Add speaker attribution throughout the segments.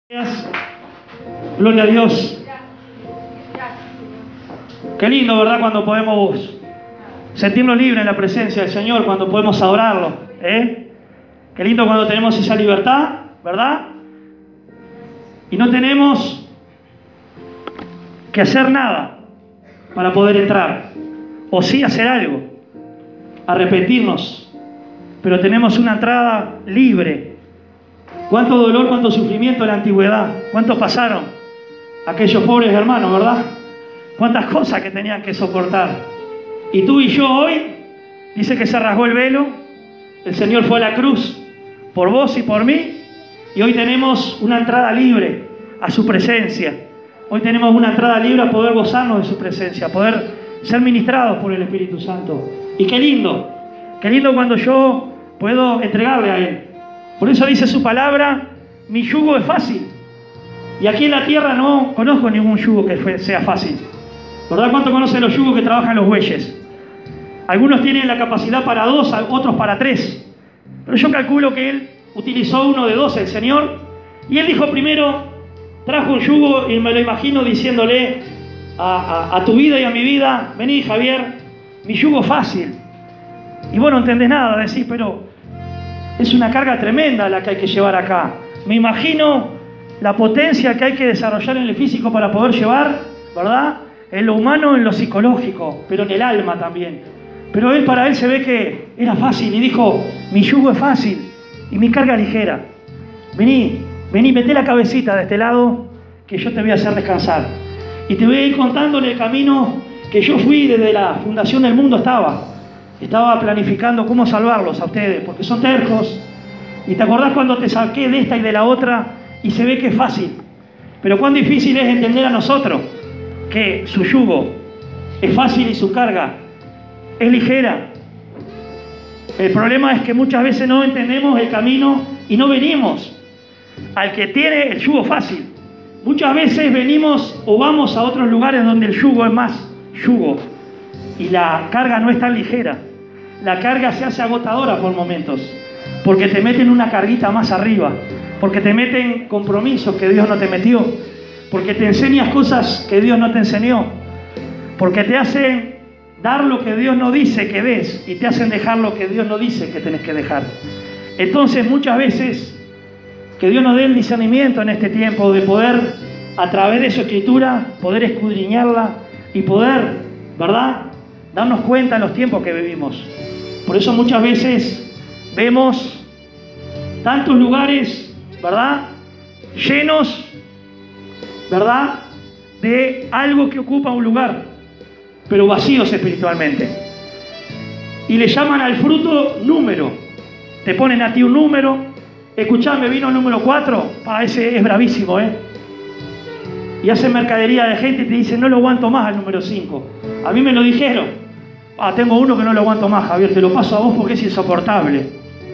Speaker 1: Gracias. Gloria a Dios. Qué lindo, ¿verdad? Cuando podemos sentirnos libres en la presencia del Señor, cuando podemos adorarlo, ¿eh? Qué lindo cuando tenemos esa libertad, ¿verdad? Y no tenemos que hacer nada para poder entrar, o sí hacer algo, arrepentirnos, pero tenemos una entrada libre. Cuánto dolor, cuánto sufrimiento en la antigüedad, cuánto pasaron aquellos pobres hermanos, ¿verdad? Cuántas cosas que tenían que soportar. Y tú y yo hoy, dice que se rasgó el velo, el Señor fue a la cruz por vos y por mí, y hoy tenemos una entrada libre a su presencia. Hoy tenemos una entrada libre a poder gozarnos de su presencia, a poder ser ministrados por el Espíritu Santo. Y qué lindo cuando yo puedo entregarle a Él. Por eso dice su palabra, mi yugo es fácil. Y aquí en la tierra no conozco ningún yugo que sea fácil. ¿Verdad? ¿Cuánto conocen los yugos que trabajan los bueyes? Algunos tienen la capacidad para 2, otros para 3. Pero yo calculo que Él utilizó uno de 2, el Señor. Y Él dijo primero, trajo un yugo y me lo imagino diciéndole a tu vida y a mi vida, vení Javier, mi yugo es fácil. Y vos no entendés nada, decís, pero es una carga tremenda la que hay que llevar acá. Me imagino la potencia que hay que desarrollar en el físico para poder llevar, ¿verdad? En lo humano, en lo psicológico, pero en el alma también. Pero para él se ve que era fácil y dijo, mi yugo es fácil y mi carga es ligera. Vení, meté la cabecita de este lado que yo te voy a hacer descansar. Y te voy a ir contando en el camino que yo fui desde la fundación del mundo, estaba planificando cómo salvarlos a ustedes, porque son tercos. Y te acordás cuando te saqué de esta y de la otra y se ve que es fácil. Pero cuán difícil es entender a nosotros que su yugo es fácil y su carga es ligera. El problema es que muchas veces no entendemos el camino y no venimos al que tiene el yugo fácil. Muchas veces venimos o vamos a otros lugares donde el yugo es más yugo y la carga no es tan ligera. La carga se hace agotadora por momentos, porque te meten una carguita más arriba, porque te meten compromisos que Dios no te metió, porque te enseñas cosas que Dios no te enseñó, porque te hacen dar lo que Dios no dice que des y te hacen dejar lo que Dios no dice que tenés que dejar. Entonces muchas veces que Dios nos dé el discernimiento en este tiempo de poder, a través de su escritura, poder escudriñarla y poder, ¿verdad?, darnos cuenta en los tiempos que vivimos. Por eso muchas veces vemos tantos lugares, ¿verdad?, llenos, ¿verdad?, de algo que ocupa un lugar, pero vacíos espiritualmente. Y le llaman al fruto número. Te ponen a ti un número. Escuchame, vino el número 4. Ese es bravísimo, ¿eh? Y hacen mercadería de gente y te dicen, no lo aguanto más al número 5. A mí me lo dijeron. Tengo uno que no lo aguanto más, Javier, te lo paso a vos porque es insoportable.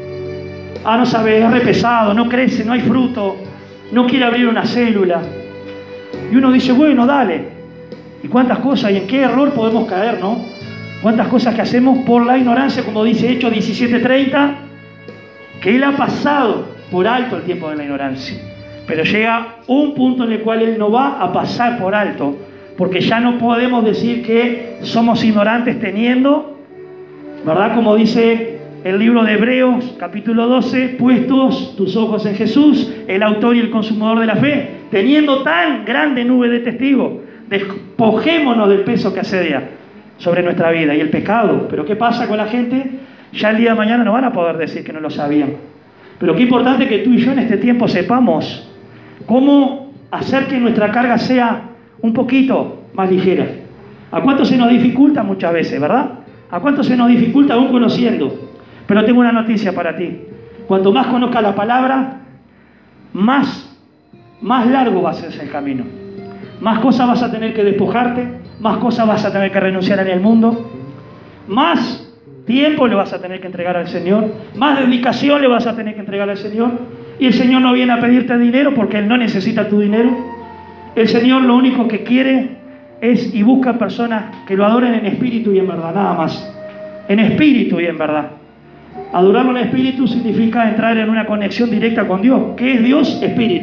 Speaker 1: No sabes, es re pesado, no crece, no hay fruto, no quiere abrir una célula. Y uno dice, bueno, dale. ¿Y cuántas cosas y en qué error podemos caer, no? Cuántas cosas que hacemos por la ignorancia, como dice Hechos 17:30, que Él ha pasado por alto el tiempo de la ignorancia. Pero llega un punto en el cual Él no va a pasar por alto, porque ya no podemos decir que somos ignorantes teniendo, ¿verdad? Como dice el libro de Hebreos, capítulo 12, puestos tus ojos en Jesús, el autor y el consumador de la fe, teniendo tan grande nube de testigos, despojémonos del peso que asedia sobre nuestra vida y el pecado. Pero ¿qué pasa con la gente? Ya el día de mañana no van a poder decir que no lo sabían. Pero qué importante que tú y yo en este tiempo sepamos cómo hacer que nuestra carga sea un poquito más ligera. ¿A cuánto se nos dificulta muchas veces, verdad? ¿A cuánto se nos dificulta aún conociendo? Pero tengo una noticia para ti. Cuanto más conozcas la palabra, más largo va a ser el camino. Más cosas vas a tener que despojarte, más cosas vas a tener que renunciar en el mundo, más tiempo le vas a tener que entregar al Señor, más dedicación le vas a tener que entregar al Señor. Y el Señor no viene a pedirte dinero porque Él no necesita tu dinero. El Señor lo único que quiere es y busca personas que lo adoren en espíritu y en verdad, nada más. En espíritu y en verdad. Adorarlo en espíritu significa entrar en una conexión directa con Dios. ¿Qué es Dios? Espíritu.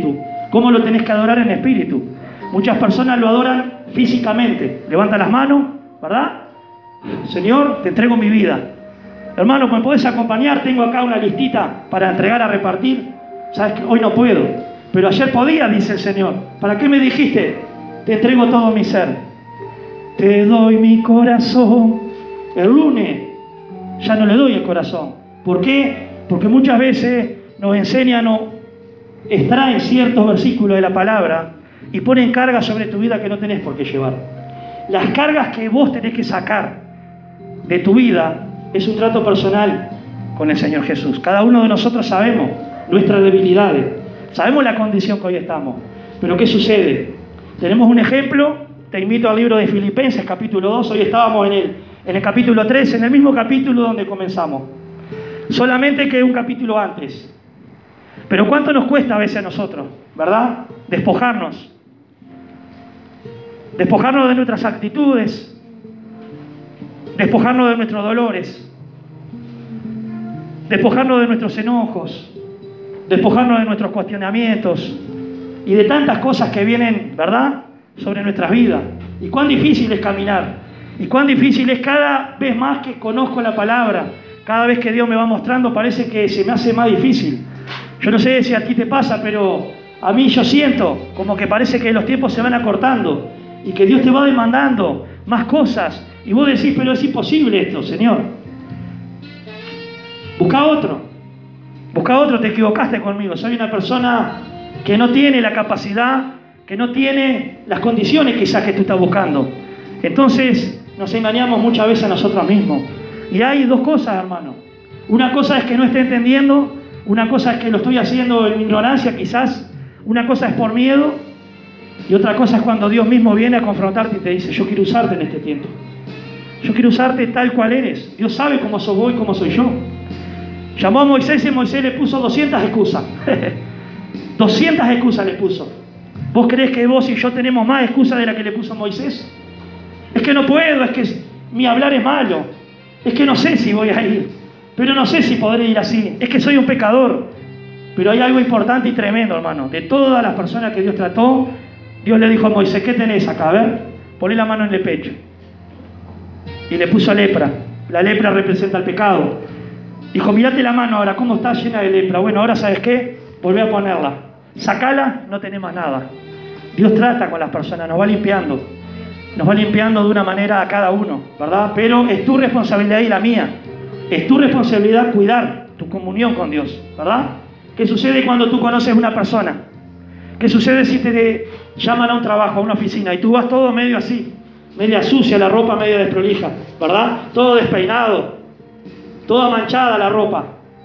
Speaker 1: ¿Cómo lo tenés que adorar en espíritu? Muchas personas lo adoran físicamente. Levanta las manos, ¿verdad? Señor, te entrego mi vida. Hermano, ¿me podés acompañar? Tengo acá una listita para entregar a repartir. Sabes que hoy no puedo, pero ayer podía, dice el Señor. ¿Para qué me dijiste? Te entrego todo mi ser. Te doy mi corazón. El lunes ya no le doy el corazón. ¿Por qué? Porque muchas veces nos enseñan o extraen ciertos versículos de la palabra y ponen cargas sobre tu vida que no tenés por qué llevar. Las cargas que vos tenés que sacar de tu vida es un trato personal con el Señor Jesús. Cada uno de nosotros sabemos nuestras debilidades, sabemos la condición que hoy estamos. Pero ¿qué sucede? Tenemos un ejemplo. Te invito al libro de Filipenses, capítulo 2. Hoy estábamos en el capítulo 3, en el mismo capítulo donde comenzamos. Solamente que un capítulo antes. Pero ¿cuánto nos cuesta a veces a nosotros, verdad? Despojarnos. Despojarnos de nuestras actitudes. Despojarnos de nuestros dolores. Despojarnos de nuestros enojos. Despojarnos de nuestros cuestionamientos. Y de tantas cosas que vienen, ¿verdad?, sobre nuestras vidas. Y cuán difícil es caminar. Y cuán difícil es cada vez más que conozco la palabra. Cada vez que Dios me va mostrando parece que se me hace más difícil. Yo no sé si a ti te pasa, pero a mí yo siento como que parece que los tiempos se van acortando y que Dios te va demandando más cosas. Y vos decís, pero es imposible esto, Señor. Busca otro. Busca otro, te equivocaste conmigo. Soy una persona que no tiene la capacidad, que no tiene las condiciones quizás que tú estás buscando. Entonces nos engañamos muchas veces a nosotros mismos. Y hay dos cosas, hermano. Una cosa es que no esté entendiendo, una cosa es que lo estoy haciendo en mi ignorancia quizás, una cosa es por miedo, y otra cosa es cuando Dios mismo viene a confrontarte y te dice, yo quiero usarte en este tiempo. Yo quiero usarte tal cual eres. Dios sabe cómo sos vos y cómo soy yo. Llamó a Moisés y Moisés le puso 200 excusas. 200 excusas le puso. ¿Vos creés que vos y yo tenemos más excusas de la que le puso Moisés? Es que no puedo, es que mi hablar es malo, es que no sé si voy a ir, pero no sé si podré ir así, es que soy un pecador. Pero hay algo importante y tremendo, hermano. De todas las personas que Dios trató, Dios le dijo a Moisés, ¿qué tenés acá? A ver, poné la mano en el pecho. Y le puso lepra. La lepra representa el pecado. Dijo, mirate la mano ahora, ¿cómo está llena de lepra? Bueno, ahora ¿sabes qué? Volvé a ponerla. Sacala, no tenés más nada. Dios trata con las personas, nos va limpiando. Nos va limpiando de una manera a cada uno, ¿verdad? Pero es tu responsabilidad y la mía. Es tu responsabilidad cuidar tu comunión con Dios, ¿verdad? ¿Qué sucede cuando tú conoces a una persona? ¿Qué sucede si te llaman a un trabajo, a una oficina, y tú vas todo medio así, media sucia, la ropa media desprolija, ¿verdad? Todo despeinado, toda manchada la ropa.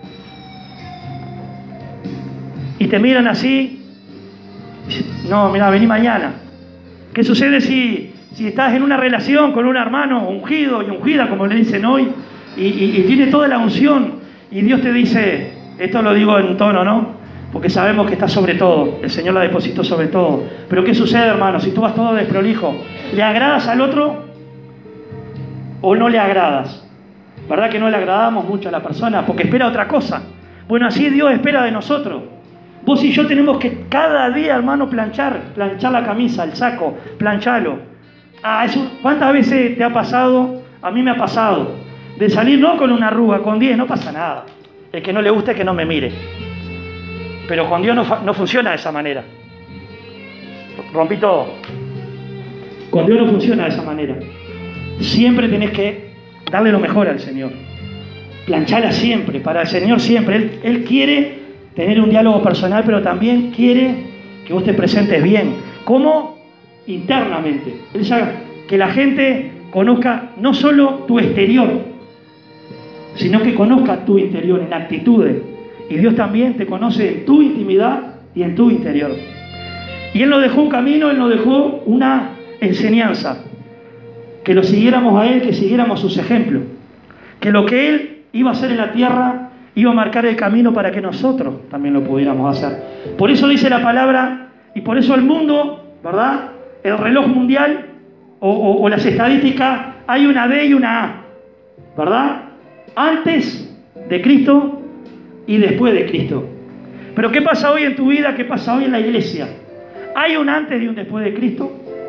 Speaker 1: Y te miran así, no, mira, vení mañana. ¿Qué sucede si estás en una relación con un hermano ungido y ungida, como le dicen hoy, y tiene toda la unción, y Dios te dice, esto lo digo en tono, ¿no? Porque sabemos que está sobre todo, el Señor la depositó sobre todo. Pero ¿qué sucede, hermano? Si tú vas todo desprolijo, ¿le agradas al otro o no le agradas? ¿Verdad que no le agradamos mucho a la persona? Porque espera otra cosa. Bueno, así Dios espera de nosotros. Vos y yo tenemos que cada día, hermano, planchar la camisa, el saco, plancharlo. ¿Cuántas veces te ha pasado? A mí me ha pasado. De salir no con una arruga, con 10, no pasa nada. El que no le guste, que no me mire. Pero con Dios no funciona de esa manera. Rompí todo. Con Dios no funciona de esa manera. Siempre tenés que darle lo mejor al Señor. Planchala siempre, para el Señor siempre. Él quiere tener un diálogo personal, pero también quiere que vos te presentes bien. ¿Cómo? Internamente. Que la gente conozca no solo tu exterior, sino que conozca tu interior en actitudes. Y Dios también te conoce en tu intimidad y en tu interior. Y Él nos dejó un camino, Él nos dejó una enseñanza. Que lo siguiéramos a Él, que siguiéramos sus ejemplos. Que lo que Él iba a hacer en la tierra iba a marcar el camino para que nosotros también lo pudiéramos hacer. Por eso dice la palabra, y por eso el mundo, ¿verdad? El reloj mundial o las estadísticas, hay una D y una A, ¿verdad? Antes de Cristo y después de Cristo. Pero ¿qué pasa hoy en tu vida? ¿Qué pasa hoy en la iglesia? ¿Hay un antes y un después de Cristo?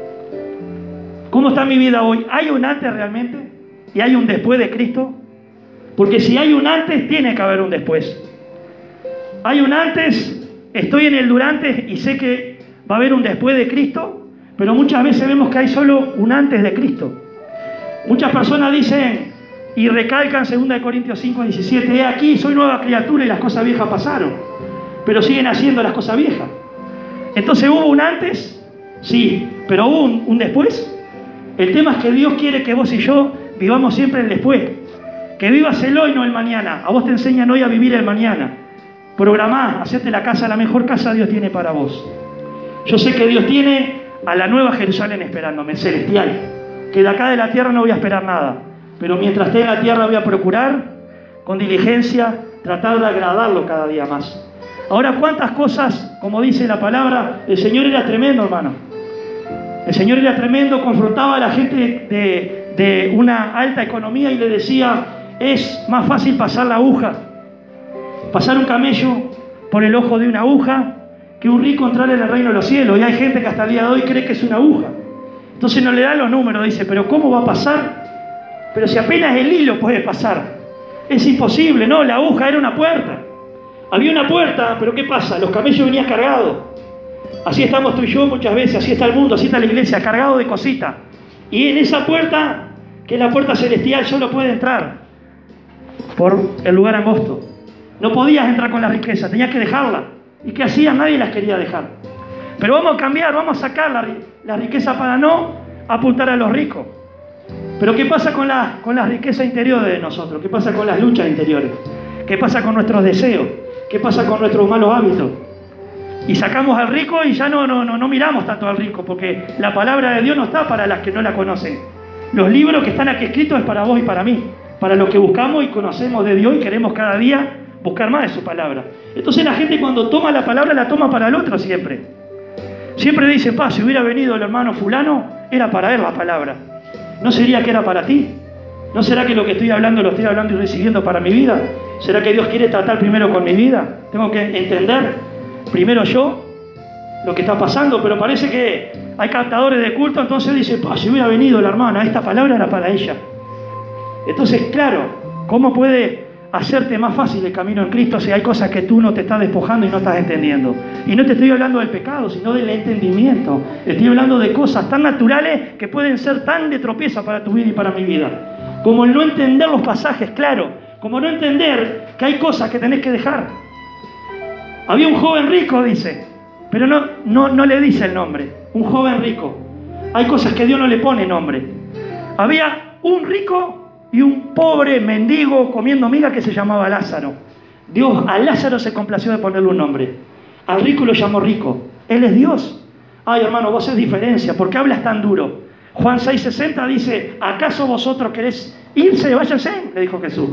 Speaker 1: ¿Cómo está mi vida hoy? ¿Hay un antes realmente? ¿Y hay un después de Cristo? Porque si hay un antes, tiene que haber un después. Hay un antes, estoy en el durante y sé que va a haber un después de Cristo, pero muchas veces vemos que hay solo un antes de Cristo. Muchas personas dicen y recalcan 2 Corintios 5:17, he aquí, soy nueva criatura y las cosas viejas pasaron, pero siguen haciendo las cosas viejas. Entonces, ¿hubo un antes? Sí, pero ¿hubo un después? El tema es que Dios quiere que vos y yo vivamos siempre el después. Que vivas el hoy, no el mañana. A vos te enseñan hoy a vivir el mañana. Programá, hacete la casa, la mejor casa Dios tiene para vos. Yo sé que Dios tiene a la nueva Jerusalén esperándome, celestial. Que de acá de la tierra no voy a esperar nada. Pero mientras esté en la tierra voy a procurar, con diligencia, tratar de agradarlo cada día más. Ahora, ¿cuántas cosas, como dice la palabra, el Señor era tremendo, hermano? El Señor era tremendo, confrontaba a la gente de una alta economía y le decía, es más fácil pasar la aguja, pasar un camello por el ojo de una aguja, que un rico entrar en el reino de los cielos. Y hay gente que hasta el día de hoy cree que es una aguja. Entonces no le da los números, dice, pero ¿cómo va a pasar? Pero si apenas el hilo puede pasar. Es imposible, no, la aguja era una puerta. Había una puerta, pero ¿qué pasa? Los camellos venían cargados. Así estamos tú y yo muchas veces, así está el mundo, así está la iglesia, cargado de cositas. Y en esa puerta, que es la puerta celestial, solo puede entrar por el lugar angosto. No podías entrar con la riqueza, tenías que dejarla. ¿Y qué hacían? Nadie las quería dejar. Pero vamos a cambiar, vamos a sacar la riqueza para no apuntar a los ricos. Pero ¿qué pasa con las riquezas interiores de nosotros? ¿Qué pasa con las luchas interiores? ¿Qué pasa con nuestros deseos? ¿Qué pasa con nuestros malos hábitos? Y sacamos al rico y ya no miramos tanto al rico, porque la palabra de Dios no está para las que no la conocen. Los libros que están aquí escritos es para vos y para mí, para los que buscamos y conocemos de Dios y queremos cada día buscar más de su palabra. Entonces la gente cuando toma la palabra la toma para el otro siempre. Siempre dice, si hubiera venido el hermano fulano, era para él la palabra. ¿No sería que era para ti? ¿No será que lo que estoy hablando lo estoy hablando y recibiendo para mi vida? ¿Será que Dios quiere tratar primero con mi vida? Tengo que entender primero yo lo que está pasando, pero parece que hay captadores de culto, entonces dice, si hubiera venido la hermana, esta palabra era para ella. Entonces, claro, ¿cómo puede hacerte más fácil el camino en Cristo si hay cosas que tú no te estás despojando y no estás entendiendo? Y no te estoy hablando del pecado, sino del entendimiento. Estoy hablando de cosas tan naturales que pueden ser tan de tropiezo para tu vida y para mi vida. Como el no entender los pasajes, claro. Como no entender que hay cosas que tenés que dejar. Había un joven rico, dice, pero no le dice el nombre. Un joven rico. Hay cosas que Dios no le pone nombre. Había un rico y un pobre mendigo comiendo miga que se llamaba Lázaro. Dios a Lázaro se complació de ponerle un nombre. Al rico lo llamó rico. Él es Dios. Ay, hermano, vos es diferencia. ¿Por qué hablas tan duro? Juan 6:60 dice, ¿acaso vosotros querés irse? Váyanse, le dijo Jesús.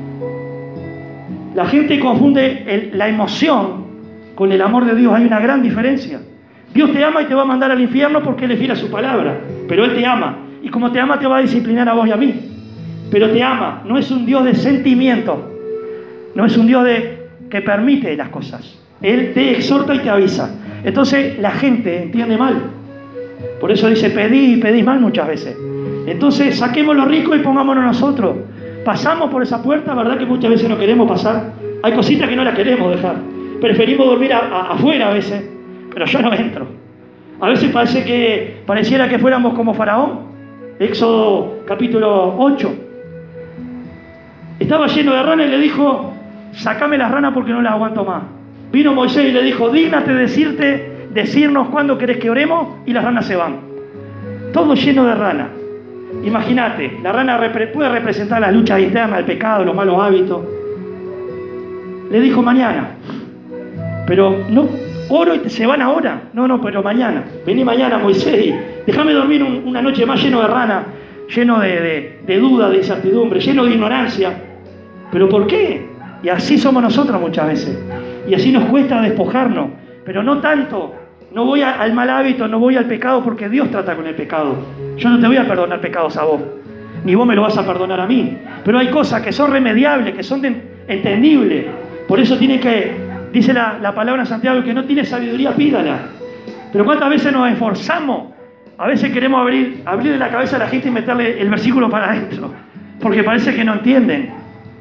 Speaker 1: La gente confunde la emoción con el amor de Dios. Hay una gran diferencia. Dios te ama y te va a mandar al infierno porque Él es fiel a su palabra. Pero Él te ama. Y como te ama, te va a disciplinar a vos y a mí. Pero te ama. No es un Dios de sentimiento. No es un Dios que permite las cosas. Él te exhorta y te avisa. Entonces la gente entiende mal. Por eso dice, pedís mal muchas veces. Entonces saquemos lo rico y pongámonos nosotros. Pasamos por esa puerta, ¿verdad que muchas veces no queremos pasar? Hay cositas que no las queremos dejar. Preferimos dormir afuera a veces, pero yo no entro. A veces pareciera que fuéramos como Faraón. Éxodo capítulo 8. Estaba lleno de ranas y le dijo, sacame las ranas porque no las aguanto más. Vino Moisés y le dijo, dígnate decirnos cuándo querés que oremos, y las ranas se van. Todo lleno de ranas. Imagínate, la rana puede representar las luchas internas, el pecado, los malos hábitos. Le dijo mañana. Pero no, oro y se van ahora. No, pero mañana. Vení mañana, Moisés, déjame dormir una noche más lleno de rana, lleno de duda, de incertidumbre, lleno de ignorancia. ¿Pero por qué? Y así somos nosotros muchas veces. Y así nos cuesta despojarnos. Pero no tanto. No voy al mal hábito, no voy al pecado porque Dios trata con el pecado. Yo no te voy a perdonar pecados a vos. Ni vos me lo vas a perdonar a mí. Pero hay cosas que son remediables, que son entendibles. Por eso tiene que Dice la palabra de Santiago, el que no tiene sabiduría, pídala. Pero ¿cuántas veces nos esforzamos? A veces queremos abrir la cabeza a la gente y meterle el versículo para adentro, porque parece que no entienden.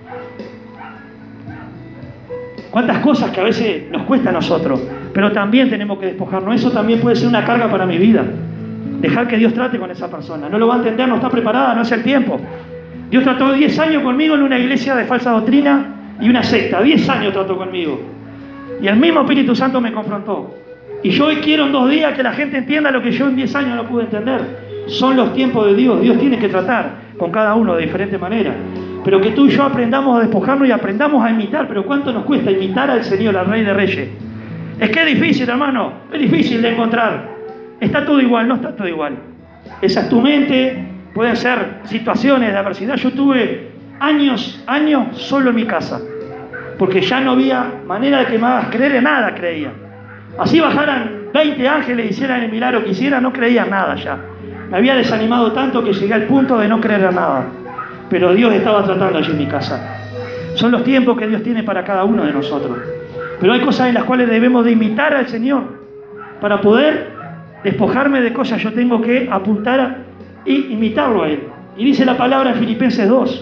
Speaker 1: Cuántas cosas que a veces nos cuesta a nosotros, pero también tenemos que despojarnos. Eso también puede ser una carga para mi vida. Dejar que Dios trate con esa persona. No lo va a entender, no está preparada, no es el tiempo. Dios trató 10 años conmigo en una iglesia de falsa doctrina y una secta. 10 años trató conmigo. Y el mismo Espíritu Santo me confrontó. Y yo hoy quiero en 2 días que la gente entienda lo que yo en 10 años no pude entender. Son los tiempos de Dios. Dios tiene que tratar con cada uno de diferente manera. Pero que tú y yo aprendamos a despojarnos y aprendamos a imitar. Pero ¿cuánto nos cuesta imitar al Señor, al Rey de Reyes? Es que es difícil, hermano. Es difícil de encontrar. Está todo igual, no está todo igual. Esa es tu mente. Pueden ser situaciones de adversidad. Yo tuve años solo en mi casa. Porque ya no había manera de que me hagas creer en nada, creía. Así bajaran 20 ángeles y hicieran el milagro que hicieran, no creía en nada ya. Me había desanimado tanto que llegué al punto de no creer en nada. Pero Dios estaba tratando allí en mi casa. Son los tiempos que Dios tiene para cada uno de nosotros. Pero hay cosas en las cuales debemos de imitar al Señor. Para poder despojarme de cosas, yo tengo que apuntar y imitarlo a Él. Y dice la palabra en Filipenses 2.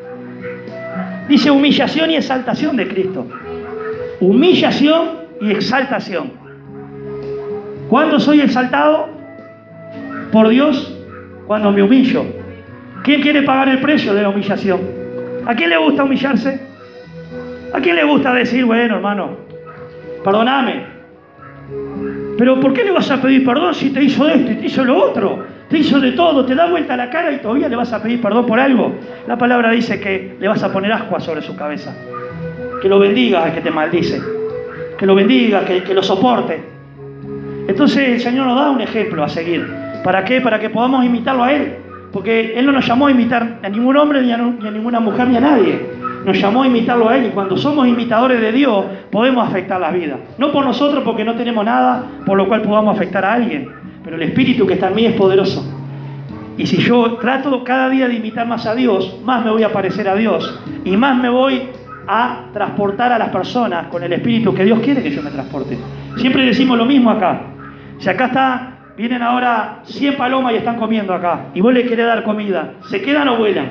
Speaker 1: Dice humillación y exaltación de Cristo. Humillación y exaltación. ¿Cuándo soy exaltado? Por Dios, cuando me humillo. ¿Quién quiere pagar el precio de la humillación? ¿A quién le gusta humillarse? ¿A quién le gusta decir, bueno, hermano, perdóname? Pero ¿por qué le vas a pedir perdón si te hizo esto y te hizo lo otro? Te hizo de todo, te da vuelta la cara y todavía le vas a pedir perdón por algo. La palabra dice que le vas a poner ascuas sobre su cabeza. Que lo bendigas al que te maldice. Que lo bendiga, que lo soporte. Entonces el Señor nos da un ejemplo a seguir. ¿Para qué? Para que podamos imitarlo a Él. Porque Él no nos llamó a imitar a ningún hombre, ni a ninguna mujer, ni a nadie. Nos llamó a imitarlo a Él. Y cuando somos imitadores de Dios, podemos afectar la vida. No por nosotros, porque no tenemos nada por lo cual podamos afectar a alguien. Pero el Espíritu que está en mí es poderoso. Y si yo trato cada día de imitar más a Dios, más me voy a parecer a Dios. Y más me voy a transportar a las personas con el Espíritu que Dios quiere que yo me transporte. Siempre decimos lo mismo acá. Si acá vienen ahora 100 palomas y están comiendo acá, y vos le querés dar comida, ¿se quedan o vuelan?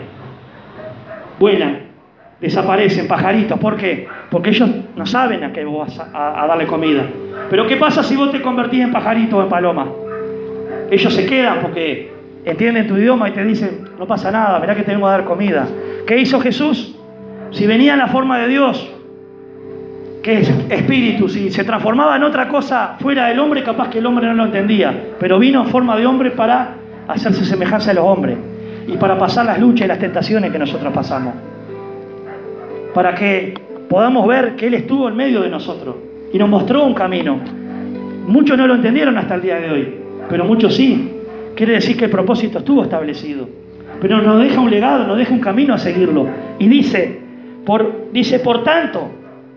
Speaker 1: Vuelan, desaparecen, pajaritos. ¿Por qué? Porque ellos no saben a qué vos vas a darle comida. Pero ¿qué pasa si vos te convertís en pajarito o en paloma? Ellos se quedan porque entienden tu idioma y te dicen, no pasa nada, mirá que te vengo a dar comida. ¿Qué hizo Jesús? Si venía en la forma de Dios, que es espíritu, si se transformaba en otra cosa fuera del hombre, capaz que el hombre no lo entendía, pero vino en forma de hombre para hacerse semejanza a los hombres y para pasar las luchas y las tentaciones que nosotros pasamos, para que podamos ver que Él estuvo en medio de nosotros y nos mostró un camino. Muchos no lo entendieron hasta el día de hoy, pero muchos sí. Quiere decir que el propósito estuvo establecido, pero nos deja un legado, nos deja un camino a seguirlo. Y dice, por tanto,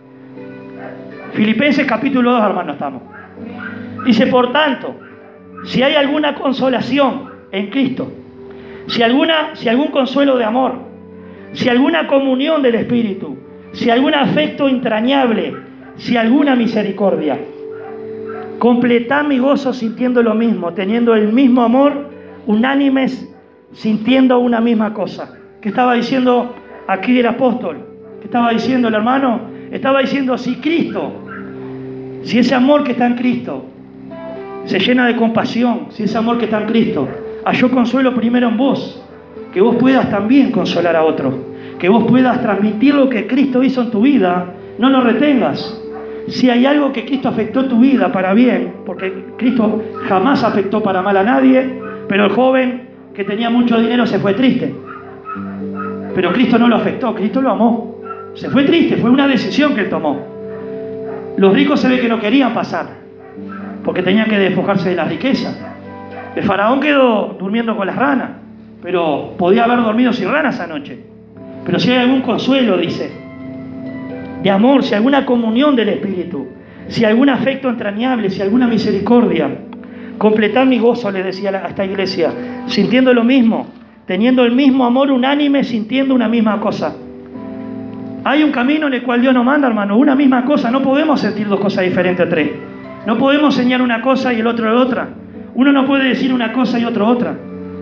Speaker 1: Filipenses capítulo 2, hermano, estamos. Dice, por tanto, si hay alguna consolación en Cristo, si algún consuelo de amor, si alguna comunión del Espíritu, si algún afecto entrañable, si alguna misericordia, completad mi gozo sintiendo lo mismo, teniendo el mismo amor, unánimes, sintiendo una misma cosa. ¿Qué estaba diciendo aquí el apóstol? ¿Qué estaba diciendo el hermano? Estaba diciendo, si Cristo, si ese amor que está en Cristo se llena de compasión, si ese amor que está en Cristo halló consuelo primero en vos, que vos puedas también consolar a otros, que vos puedas transmitir lo que Cristo hizo en tu vida, no lo retengas. Si hay algo que Cristo afectó tu vida para bien, porque Cristo jamás afectó para mal a nadie, pero el joven que tenía mucho dinero se fue triste. Pero Cristo no lo afectó, Cristo lo amó. Se fue triste, fue una decisión que Él tomó. Los ricos se ve que no querían pasar, porque tenían que despojarse de la riqueza. El faraón quedó durmiendo con las ranas, pero podía haber dormido sin ranas anoche. Pero si hay algún consuelo, dice, de amor, si alguna comunión del Espíritu, si algún afecto entrañable, si alguna misericordia, completad mi gozo, le decía a esta iglesia, sintiendo lo mismo, teniendo el mismo amor unánime, sintiendo una misma cosa. Hay un camino en el cual Dios nos manda, hermano, una misma cosa. No podemos sentir dos cosas diferentes a tres. No podemos enseñar una cosa y el otro otra. Uno no puede decir una cosa y otro otra.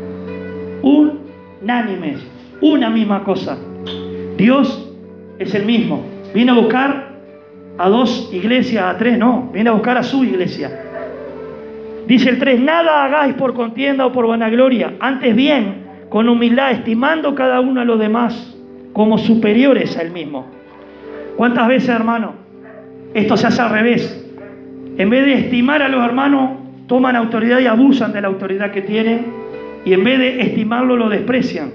Speaker 1: Unánimes, una misma cosa. Dios es el mismo. Viene a buscar a dos iglesias, a tres, no. Viene a buscar a su iglesia. Dice el 3, nada hagáis por contienda o por vanagloria, antes bien, con humildad, estimando cada uno a los demás como superiores a él mismo. ¿Cuántas veces, hermano, esto se hace al revés? En vez de estimar a los hermanos, toman autoridad y abusan de la autoridad que tienen, y en vez de estimarlo, lo desprecian.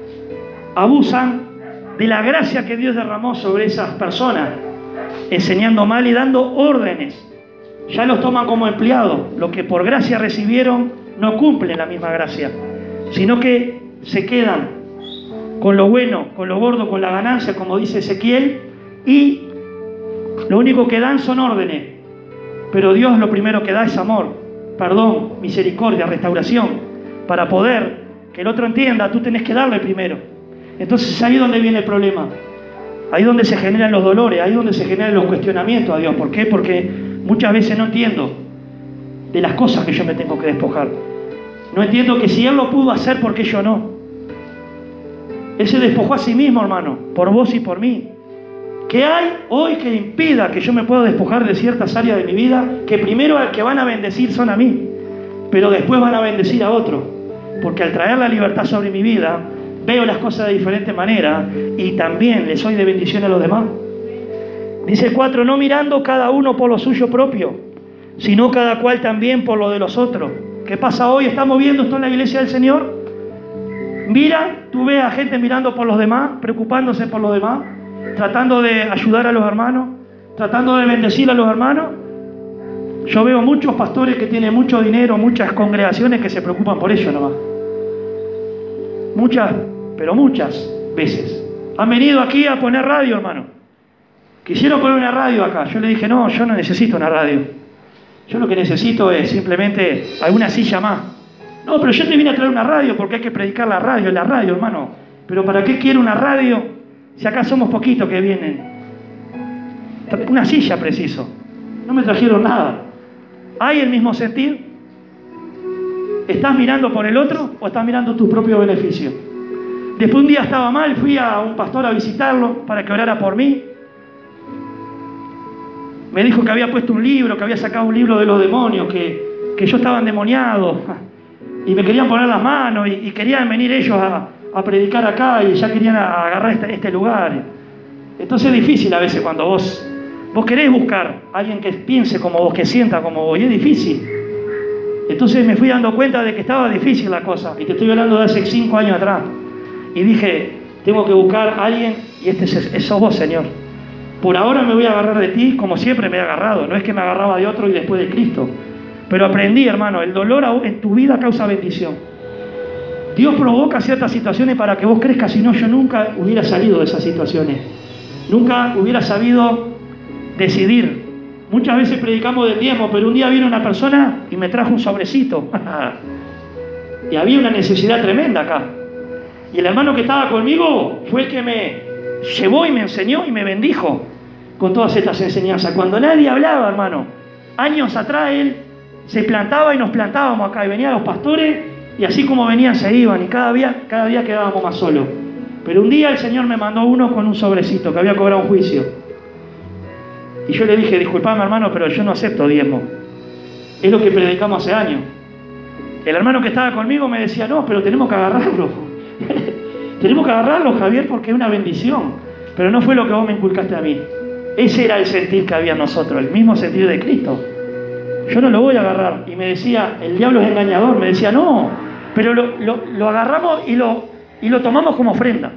Speaker 1: Abusan de la gracia que Dios derramó sobre esas personas, enseñando mal y dando órdenes. Ya los toman como empleados. Lo que por gracia recibieron no cumplen la misma gracia, sino que se quedan con lo bueno, con lo gordo, con la ganancia, como dice Ezequiel, y lo único que dan son órdenes. Pero Dios lo primero que da es amor, perdón, misericordia, restauración. Para poder que el otro entienda, tú tenés que darle primero. Entonces ahí es donde viene el problema. Ahí es donde se generan los dolores, ahí es donde se generan los cuestionamientos a Dios. ¿Por qué? Porque muchas veces no entiendo de las cosas que yo me tengo que despojar. No entiendo que si Él lo pudo hacer, ¿por qué yo no? Él se despojó a sí mismo, hermano, por vos y por mí. ¿Qué hay hoy que impida que yo me pueda despojar de ciertas áreas de mi vida? Que primero al que van a bendecir son a mí, pero después van a bendecir a otro. Porque al traer la libertad sobre mi vida, veo las cosas de diferente manera y también le soy de bendición a los demás. Dice el 4, no mirando cada uno por lo suyo propio, sino cada cual también por lo de los otros. ¿Qué pasa hoy? ¿Estamos viendo esto en la iglesia del Señor? Mira, tú ves a gente mirando por los demás, preocupándose por los demás, tratando de ayudar a los hermanos, tratando de bendecir a los hermanos. Yo veo muchos pastores que tienen mucho dinero, muchas congregaciones que se preocupan por ello nomás. Muchas, pero muchas veces. Han venido aquí a poner radio, hermano. Quisieron poner una radio acá. Yo le dije, no, yo no necesito una radio. Yo lo que necesito es simplemente alguna silla más. No, pero yo te vine a traer una radio porque hay que predicar la radio, hermano. Pero ¿para qué quiero una radio si acá somos poquitos que vienen? Una silla preciso. No me trajeron nada. ¿Hay el mismo sentir? ¿Estás mirando por el otro o estás mirando tu propio beneficio? Después un día estaba mal, fui a un pastor a visitarlo para que orara por mí. Me dijo que había puesto un libro, que había sacado un libro de los demonios, que yo estaba endemoniado. Y me querían poner las manos y querían venir ellos a predicar acá y ya querían agarrar este lugar. Entonces es difícil a veces cuando vos querés buscar a alguien que piense como vos, que sienta como vos, y es difícil. Entonces me fui dando cuenta de que estaba difícil la cosa, y te estoy hablando de hace 5 años atrás. Y dije, tengo que buscar a alguien, y sos vos, Señor. Por ahora me voy a agarrar de ti como siempre me he agarrado. No es que me agarraba de otro y después de Cristo. Pero aprendí, hermano, el dolor en tu vida causa bendición. Dios provoca ciertas situaciones para que vos crezcas, si no yo nunca hubiera salido de esas situaciones. Nunca hubiera sabido decidir. Muchas veces predicamos del diezmo, pero un día vino una persona y me trajo un sobrecito. Y había una necesidad tremenda acá. Y el hermano que estaba conmigo fue el que me llevó y me enseñó y me bendijo con todas estas enseñanzas. Cuando nadie hablaba, hermano, años atrás él se plantaba y nos plantábamos acá y venían los pastores y así como venían se iban y cada día quedábamos más solos. Pero un día el Señor me mandó uno con un sobrecito que había cobrado un juicio. Y yo le dije, disculpame hermano, pero yo no acepto diezmo. Es lo que predicamos hace años. El hermano que estaba conmigo me decía, no, pero tenemos que agarrarlo. Tenemos que agarrarlo, Javier, porque es una bendición. Pero no fue lo que vos me inculcaste a mí. Ese era el sentir que había en nosotros, el mismo sentir de Cristo. Yo no lo voy a agarrar. Y me decía, el diablo es engañador. Me decía, no, pero lo agarramos y lo tomamos como ofrenda.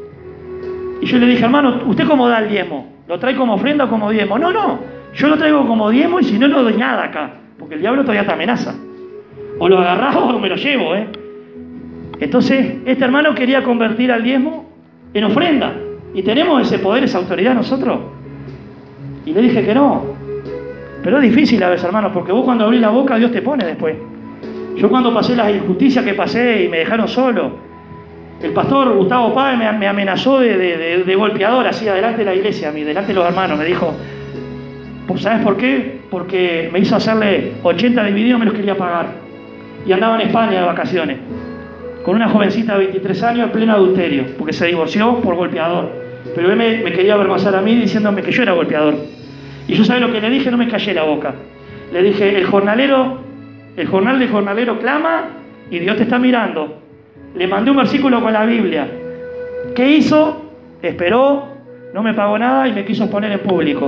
Speaker 1: Y yo le dije, hermano, ¿usted cómo da el diezmo? ¿Lo trae como ofrenda o como diezmo? No, yo lo traigo como diezmo y si no, no doy nada acá. Porque el diablo todavía te amenaza. O lo agarrás o me lo llevo, Entonces, este hermano quería convertir al diezmo en ofrenda. Y tenemos ese poder, esa autoridad nosotros. Y le dije que no. Pero es difícil a veces, hermano, porque vos cuando abrís la boca, Dios te pone después. Yo cuando pasé las injusticias que pasé y me dejaron solo, El pastor Gustavo Páez me amenazó de golpeador, así, delante de la iglesia, delante de los hermanos. Me dijo, ¿sabes por qué? Porque me hizo hacerle 80 divididos, me los quería pagar. Y andaba en España de vacaciones, con una jovencita de 23 años en pleno adulterio, porque se divorció por golpeador. Pero él me quería avergonzar a mí diciéndome que yo era golpeador. Y yo, ¿sabes lo que le dije? No me callé la boca. Le dije, el jornal del jornalero clama y Dios te está mirando. Le mandé un versículo con la Biblia. ¿Qué hizo? Esperó, no me pagó nada y me quiso exponer en público.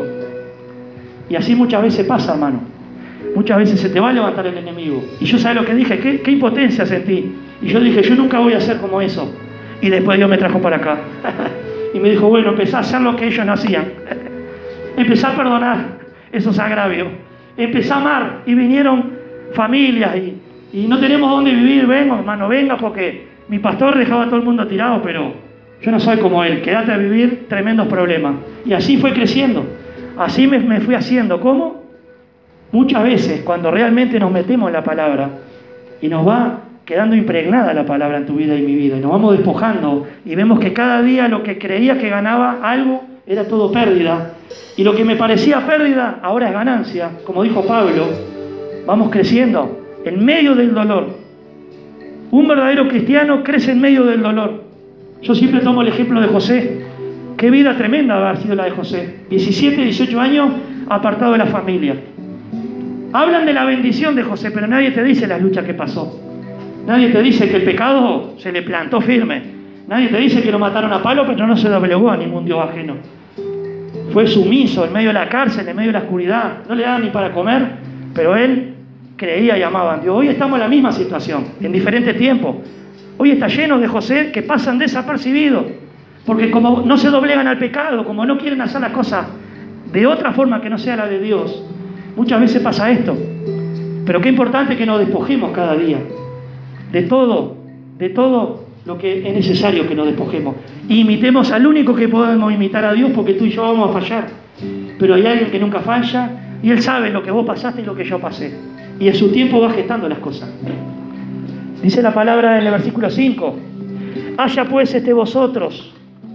Speaker 1: Y así muchas veces pasa, hermano. Muchas veces se te va a levantar el enemigo. Y yo, ¿sabes lo que dije? ¿Qué impotencia sentí? Y yo dije, yo nunca voy a hacer como eso. Y después Dios me trajo para acá. Y me dijo, bueno, empezá a hacer lo que ellos no hacían. Empezá a perdonar esos agravios. Empezá a amar. Y vinieron familias y no tenemos dónde vivir. Venga, hermano, venga, porque mi pastor dejaba a todo el mundo tirado, pero yo no soy como él. Quédate a vivir tremendos problemas. Y así fue creciendo. Así me fui haciendo. ¿Cómo? Muchas veces, cuando realmente nos metemos en la palabra y nos va quedando impregnada la palabra en tu vida y mi vida, y nos vamos despojando y vemos que cada día lo que creía que ganaba algo era todo pérdida, y lo que me parecía pérdida ahora es ganancia, como dijo Pablo. Vamos creciendo en medio del dolor. Un verdadero cristiano crece en medio del dolor. Yo siempre tomo el ejemplo de José. Qué vida tremenda haber sido la de José. 17, 18 años apartado de la familia. Hablan de la bendición de José, pero nadie te dice las luchas que pasó. Nadie te dice que el pecado se le plantó firme. Nadie te dice que lo mataron a palo, pero no se doblegó a ningún dios ajeno. Fue sumiso en medio de la cárcel, en medio de la oscuridad. No le daban ni para comer, pero él creía y amaba a Dios. Hoy estamos en la misma situación, en diferentes tiempos. Hoy está lleno de José que pasan desapercibidos, porque como no se doblegan al pecado, como no quieren hacer las cosas de otra forma que no sea la de Dios, muchas veces pasa esto. Pero qué importante que nos despojemos cada día de todo lo que es necesario que nos despojemos. Imitemos al único que podemos imitar a Dios, porque tú y yo vamos a fallar. Pero hay alguien que nunca falla y Él sabe lo que vos pasaste y lo que yo pasé. Y en su tiempo va gestando las cosas. Dice la palabra en el versículo 5. Haya pues en vosotros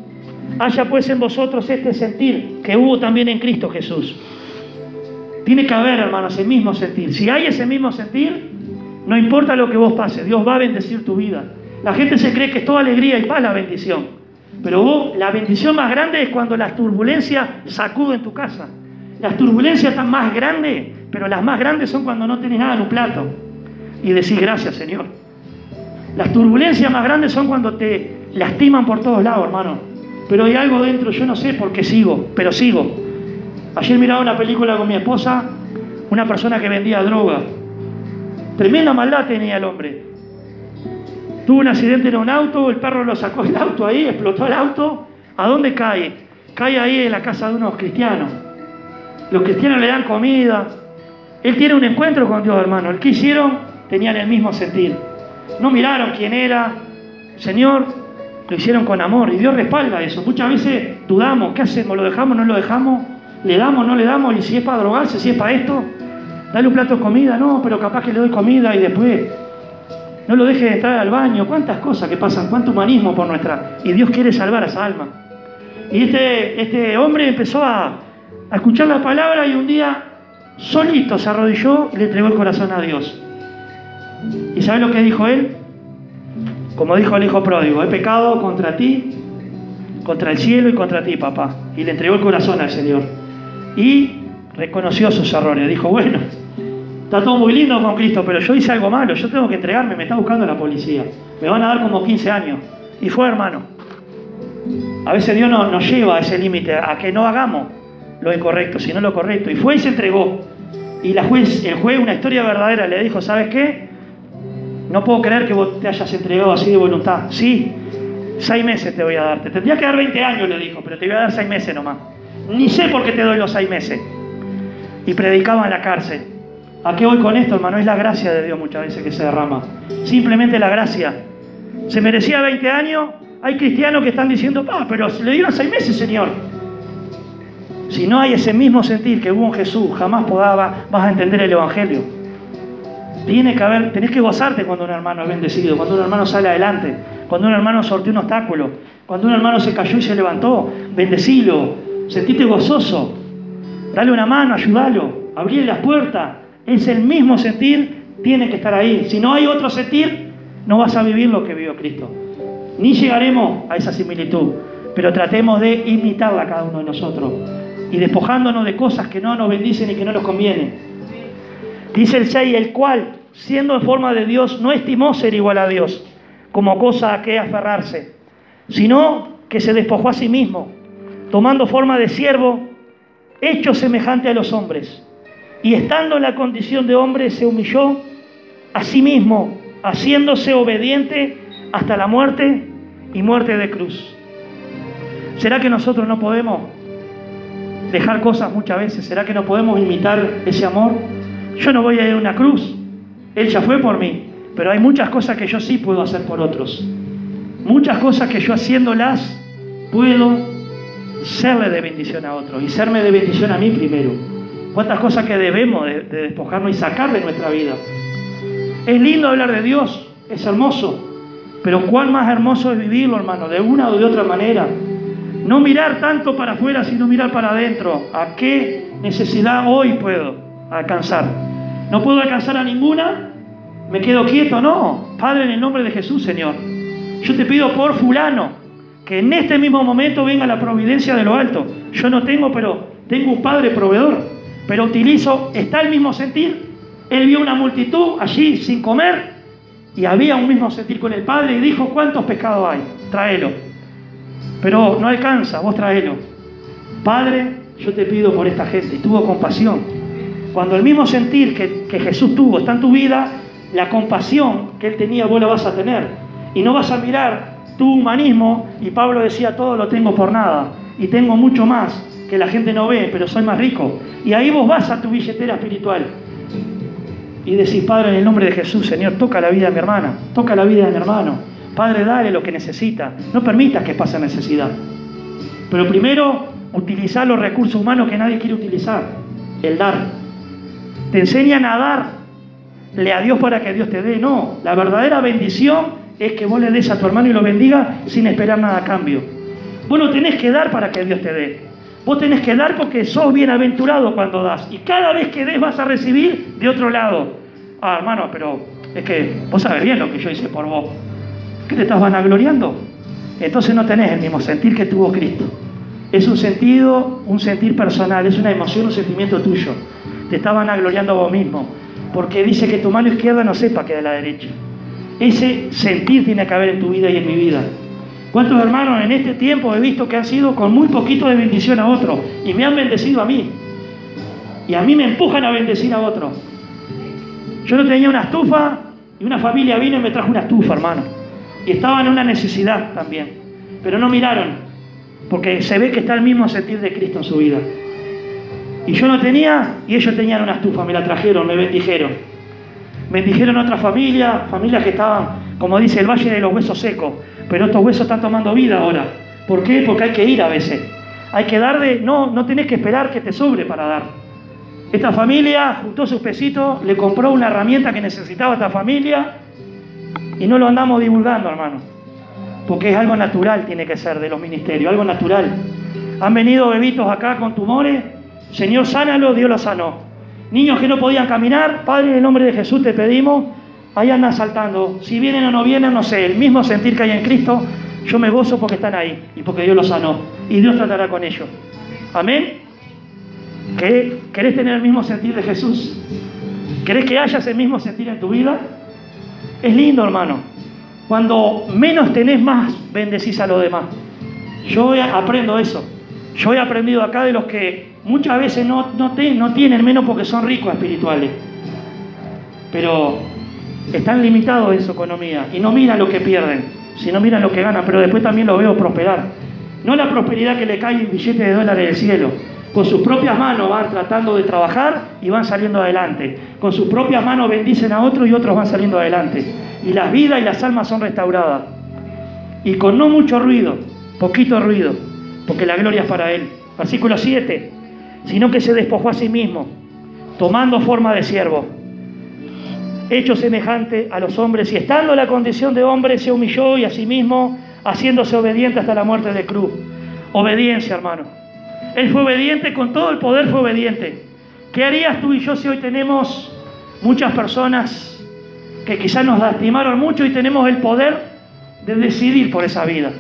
Speaker 1: este sentir que hubo también en Cristo Jesús. Tiene que haber, hermanos, el mismo sentir. Si hay ese mismo sentir, no importa lo que vos pases, Dios va a bendecir tu vida. La gente se cree que es toda alegría y paz la bendición. Pero vos, la bendición más grande es cuando las turbulencias sacuden tu casa. Las turbulencias están más grandes, pero las más grandes son cuando no tenés nada en un plato. Y decís, gracias, Señor. Las turbulencias más grandes son cuando te lastiman por todos lados, hermano. Pero hay algo dentro, yo no sé por qué sigo, pero sigo. Ayer miraba una película con mi esposa, una persona que vendía droga. Tremenda maldad tenía el hombre. Tuvo un accidente en un auto, el perro lo sacó del auto ahí, explotó el auto. ¿A dónde cae? Cae ahí en la casa de unos cristianos. Los cristianos le dan comida. Él tiene un encuentro con Dios, hermano. El que hicieron tenían el mismo sentir. No miraron quién era. Señor, lo hicieron con amor y Dios respalda eso. Muchas veces dudamos, ¿qué hacemos? ¿Lo dejamos? ¿No lo dejamos? ¿Le damos? ¿No le damos? Y si es para drogarse, si es para esto, dale un plato de comida. No, pero capaz que le doy comida y después no lo deje de entrar al baño. Cuántas cosas que pasan, cuánto humanismo por nuestra. Y Dios quiere salvar a esa alma. Y este hombre empezó a escuchar la palabra y un día solito se arrodilló y le entregó el corazón a Dios. ¿Y sabes lo que dijo él? Como dijo el hijo pródigo: he pecado contra ti, contra el cielo y contra ti, papá. Y le entregó el corazón al Señor. Y reconoció sus errores. Dijo, bueno, está todo muy lindo con Cristo, pero yo hice algo malo, yo tengo que entregarme, me está buscando la policía. Me van a dar como 15 años. Y fue, hermano. A veces Dios nos lleva a ese límite, a que no hagamos lo incorrecto, sino lo correcto. Y fue y se entregó. Y el juez, una historia verdadera, le dijo, ¿sabes qué? No puedo creer que vos te hayas entregado así de voluntad. Sí, 6 meses te voy a dar. Te tendría que dar 20 años, le dijo, pero te voy a dar 6 meses nomás. Ni sé por qué te doy los 6 meses. Y predicaba en la cárcel. ¿A qué voy con esto, hermano? Es la gracia de Dios muchas veces que se derrama. Simplemente la gracia. Se merecía 20 años. Hay cristianos que están diciendo, pero le dieron 6 meses, Señor. Si no hay ese mismo sentir que hubo en Jesús, jamás vas a entender el Evangelio. Tiene que haber, tenés que gozarte cuando un hermano es bendecido, cuando un hermano sale adelante. Cuando un hermano sorteó un obstáculo, cuando un hermano se cayó y se levantó, bendecilo, sentite gozoso, dale una mano, ayúdalo, abrirle las puertas. Es el mismo sentir, tiene que estar ahí. Si no hay otro sentir, no vas a vivir lo que vivió Cristo. Ni llegaremos a esa similitud, pero tratemos de imitarla cada uno de nosotros y despojándonos de cosas que no nos bendicen y que no nos convienen. Dice el 6, el cual, siendo en forma de Dios, no estimó ser igual a Dios como cosa a que aferrarse, sino que se despojó a sí mismo, tomando forma de siervo, hecho semejante a los hombres, y estando en la condición de hombre se humilló a sí mismo, haciéndose obediente hasta la muerte y muerte de cruz. ¿Será que nosotros no podemos dejar cosas muchas veces? ¿Será que no podemos imitar ese amor? Yo no voy a ir a una cruz, Él ya fue por mí, pero hay muchas cosas que yo sí puedo hacer por otros. Muchas cosas que yo haciéndolas puedo serle de bendición a otros y serme de bendición a mí primero. Cuántas cosas que debemos de despojarnos y sacar de nuestra vida. Es lindo hablar de Dios, es hermoso, pero cuán más hermoso es vivirlo, hermano, de una o de otra manera. No mirar tanto para afuera, sino mirar para adentro. ¿A qué necesidad hoy puedo alcanzar? ¿No puedo alcanzar a ninguna? ¿Me quedo quieto? No. Padre, en el nombre de Jesús, Señor, yo te pido por fulano, que en este mismo momento venga la providencia de lo alto. Yo no tengo, pero tengo un Padre proveedor. Pero utilizo, está el mismo sentir. Él vio una multitud allí sin comer y había un mismo sentir con el Padre y dijo, ¿cuántos pescados hay? Tráelo. Pero no alcanza, vos tráelo. Padre, yo te pido por esta gente. Y tuvo compasión. Cuando el mismo sentir que Jesús tuvo está en tu vida, la compasión que Él tenía vos la vas a tener. Y no vas a mirar tu humanismo. Y Pablo decía, todo lo tengo por nada. Y tengo mucho más que la gente no ve, pero soy más rico. Y ahí vos vas a tu billetera espiritual. Y decís, Padre, en el nombre de Jesús, Señor, toca la vida de mi hermana. Toca la vida de mi hermano. Padre, dale lo que necesita. No permitas que pase necesidad. Pero primero, utilizar los recursos humanos que nadie quiere utilizar. El dar. Te enseñan a darle a Dios para que Dios te dé. No, la verdadera bendición es que vos le des a tu hermano y lo bendiga sin esperar nada a cambio. Vos no tenés que dar para que Dios te dé. Vos tenés que dar porque sos bienaventurado cuando das. Y cada vez que des vas a recibir de otro lado. Ah, hermano, pero es que vos sabés bien lo que yo hice por vos. ¿Qué te estás vanagloriando? Entonces no tenés el mismo sentir que tuvo Cristo. Es un sentir personal, es una emoción, un sentimiento tuyo. Te estás vanagloriando a vos mismo. Porque dice que tu mano izquierda no sepa que de la derecha. Ese sentir tiene que haber en tu vida y en mi vida. ¿Cuántos hermanos en este tiempo he visto que han sido con muy poquito de bendición a otros y me han bendecido a mí? Y a mí me empujan a bendecir a otros. Yo no tenía una estufa y una familia vino y me trajo una estufa, hermano. Y estaban en una necesidad también. Pero no miraron, porque se ve que está el mismo sentir de Cristo en su vida. Y yo no tenía, y ellos tenían una estufa, me la trajeron, me bendijeron. Bendijeron a otra familia, familias que estaban, como dice, el valle de los huesos secos. Pero estos huesos están tomando vida ahora. ¿Por qué? Porque hay que ir a veces. Hay que dar no tenés que esperar que te sobre para dar. Esta familia juntó sus pesitos, le compró una herramienta que necesitaba esta familia y no lo andamos divulgando, hermano. Porque es algo natural, tiene que ser de los ministerios, algo natural. Han venido bebitos acá con tumores, Señor, sánalo, Dios los sanó. Niños que no podían caminar, Padre, en el nombre de Jesús te pedimos, ahí andan saltando. Si vienen o no vienen, no sé, el mismo sentir que hay en Cristo, yo me gozo porque están ahí y porque Dios los sanó. Y Dios tratará con ellos. Amén. ¿Querés tener el mismo sentir de Jesús? ¿Querés que haya ese mismo sentir en tu vida? Es lindo, hermano. Cuando menos tenés, más bendecís a los demás. Yo aprendo eso. Yo he aprendido acá de los que muchas veces no tienen menos porque son ricos espirituales. Pero están limitados en su economía y no miran lo que pierden, sino miran lo que ganan. Pero después también lo veo prosperar. No la prosperidad que le cae en billetes de dólares del cielo. Con sus propias manos van tratando de trabajar y van saliendo adelante. Con sus propias manos bendicen a otros y otros van saliendo adelante. Y las vidas y las almas son restauradas. Y con no mucho ruido, poquito ruido, porque la gloria es para Él. Versículo 7. Sino que se despojó a sí mismo, tomando forma de siervo. hecho semejante a los hombres, y estando en la condición de hombre, se humilló y a sí mismo, haciéndose obediente hasta la muerte de cruz. Obediencia, hermano. Él fue obediente, con todo el poder fue obediente. ¿Qué harías tú y yo si hoy tenemos muchas personas que quizás nos lastimaron mucho y tenemos el poder de decidir por esa vida?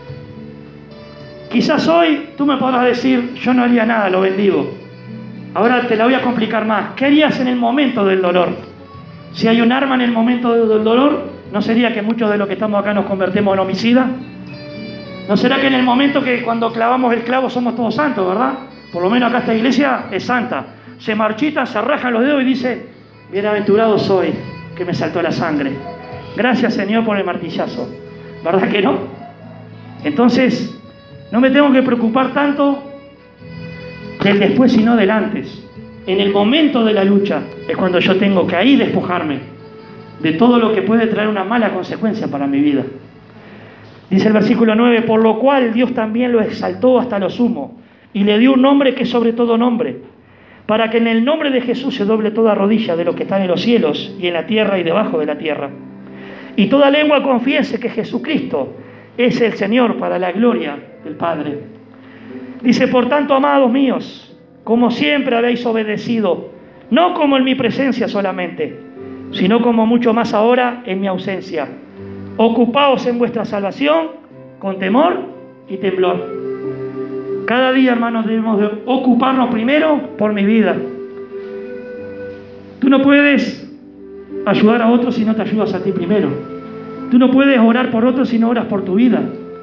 Speaker 1: Quizás hoy tú me podrás decir, yo no haría nada, lo bendigo. Ahora te la voy a complicar más. ¿Qué harías en el momento del dolor? Si hay un arma en el momento del dolor, ¿no sería que muchos de los que estamos acá nos convertimos en homicidas? ¿No será que en el momento que cuando clavamos el clavo somos todos santos, verdad? Por lo menos acá esta iglesia es santa. Se marchita, se rajan los dedos y dice, bienaventurado soy, que me saltó la sangre. Gracias, Señor, por el martillazo. ¿Verdad que no? Entonces, no me tengo que preocupar tanto del después, sino del antes. En el momento de la lucha es cuando yo tengo que ahí despojarme de todo lo que puede traer una mala consecuencia para mi vida. Dice el versículo 9, por lo cual Dios también lo exaltó hasta lo sumo y le dio un nombre que es sobre todo nombre, para que en el nombre de Jesús se doble toda rodilla de los que están en los cielos y en la tierra y debajo de la tierra, y toda lengua confiese que Jesucristo es el Señor, para la gloria del Padre. Dice, por tanto, amados míos, como siempre habéis obedecido, no como en mi presencia solamente, sino como mucho más ahora en mi ausencia, ocupaos en vuestra salvación con temor y temblor. Cada día, hermanos, debemos de ocuparnos primero por mi vida. Tú no puedes ayudar a otros si no te ayudas a ti primero. Tú no puedes orar por otros si no oras por tu vida.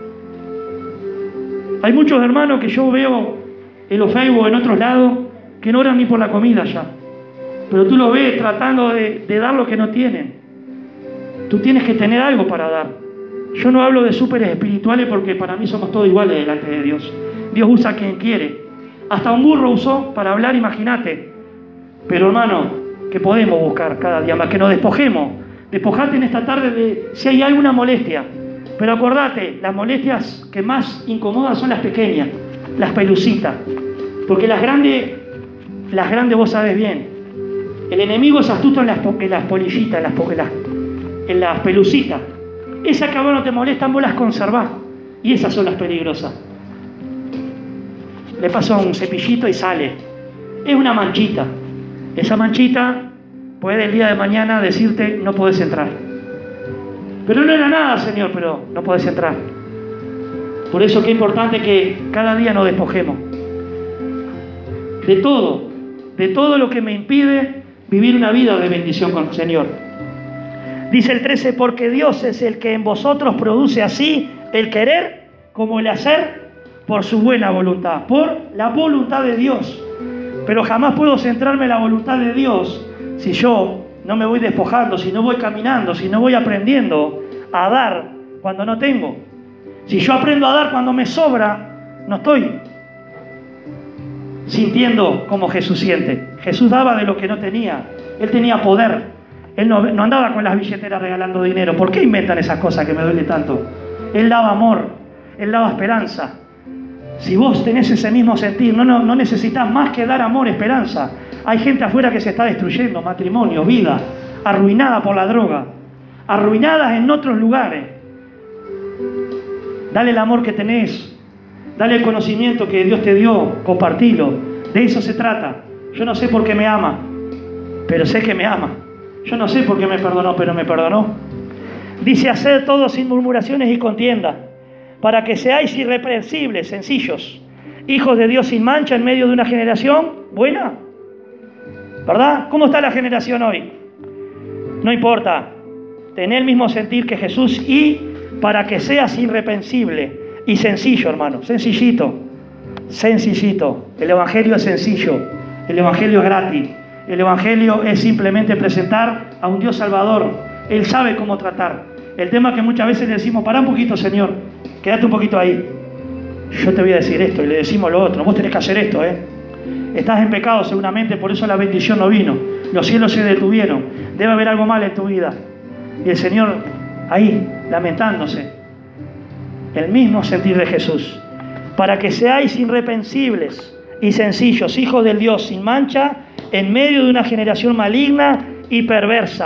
Speaker 1: Hay muchos hermanos que yo veo en los Facebook o en otros lados que no oran ni por la comida ya. Pero tú lo ves tratando de dar lo que no tienen. Tú tienes que tener algo para dar. Yo no hablo de súperes espirituales porque para mí somos todos iguales delante de Dios. Dios usa a quien quiere. Hasta un burro usó para hablar, imagínate. Pero hermano, que podemos buscar cada día más, que nos despojemos. Despojate en esta tarde de si hay alguna molestia. Pero acordate, las molestias que más incomodan son las pequeñas, las pelucitas. Porque las grandes vos sabés bien. El enemigo es astuto en las polillitas, en las pelucitas. Esas que a vos no te molestan, vos las conservás. Y esas son las peligrosas. Le paso un cepillito y sale. Es una manchita. Esa manchita puede el día de mañana decirte, no podés entrar. Pero no era nada, Señor, pero no podés entrar. Por eso que es importante que cada día nos despojemos. De todo lo que me impide vivir una vida de bendición con el Señor. Dice el 13, porque Dios es el que en vosotros produce así el querer como el hacer por su buena voluntad, por la voluntad de Dios. Pero jamás puedo centrarme en la voluntad de Dios si yo no me voy despojando, si no voy caminando, si no voy aprendiendo a dar cuando no tengo. Si yo aprendo a dar cuando me sobra, no estoy sintiendo como Jesús siente. Jesús daba de lo que no tenía. Él tenía poder. Él no andaba con las billeteras regalando dinero. ¿Por qué inventan esas cosas que me duele tanto? Él daba amor. Él daba esperanza. Si vos tenés ese mismo sentir, no necesitas más que dar amor, esperanza. Hay gente afuera que se está destruyendo, matrimonio, vida, arruinada por la droga, arruinadas en otros lugares. Dale el amor que tenés, dale el conocimiento que Dios te dio, compartilo. De eso se trata. Yo no sé por qué me ama, pero sé que me ama. Yo no sé por qué me perdonó, pero me perdonó. Dice, haced todo sin murmuraciones y contienda, para que seáis irreprensibles, sencillos, hijos de Dios sin mancha en medio de una generación buena. ¿Verdad? ¿Cómo está la generación hoy? No importa. Tener el mismo sentir que Jesús y para que seas irreprensible y sencillo, hermano. Sencillito. Sencillito. El Evangelio es sencillo. El Evangelio es gratis. El Evangelio es simplemente presentar a un Dios Salvador. Él sabe cómo tratar. El tema es que muchas veces le decimos, pará un poquito, Señor. Quédate un poquito ahí. Yo te voy a decir esto y le decimos lo otro. Vos tenés que hacer esto, Estás en pecado seguramente, por eso la bendición no vino. Los cielos se detuvieron. Debe haber algo mal en tu vida. Y el Señor ahí, lamentándose. El mismo sentir de Jesús. Para que seáis irreprensibles y sencillos, hijos del Dios sin mancha, en medio de una generación maligna y perversa.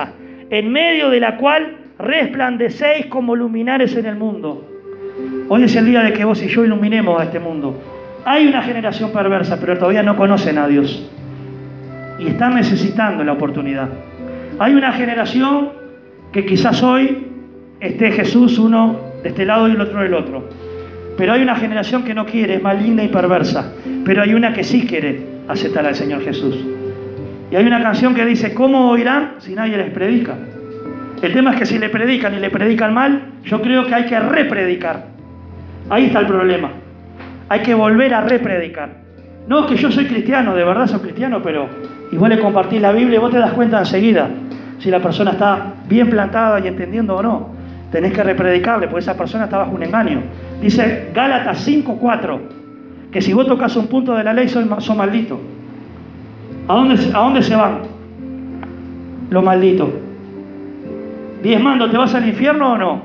Speaker 1: en medio de la cual resplandecéis como luminares en el mundo. Hoy es el día de que vos y yo iluminemos a este mundo. Hay una generación perversa, pero todavía no conocen a Dios. Y están necesitando la oportunidad. Hay una generación que quizás hoy esté Jesús uno de este lado y el otro del otro. Pero hay una generación que no quiere, es maligna y perversa. Pero hay una que sí quiere aceptar al Señor Jesús. Y hay una canción que dice, ¿cómo oirán si nadie les predica? El tema es que si le predican y le predican mal, yo creo que hay que repredicar. Ahí está el problema. Hay que volver a repredicar. No, que yo soy cristiano, de verdad soy cristiano, pero igual le compartís la Biblia y vos te das cuenta enseguida si la persona está bien plantada y entendiendo o no. Tenés que repredicarle, porque esa persona está bajo un engaño. Dice Gálatas 5:4, que si vos tocas un punto de la ley, sos maldito. ¿A dónde se van los malditos? Diezmando, ¿te vas al infierno o no?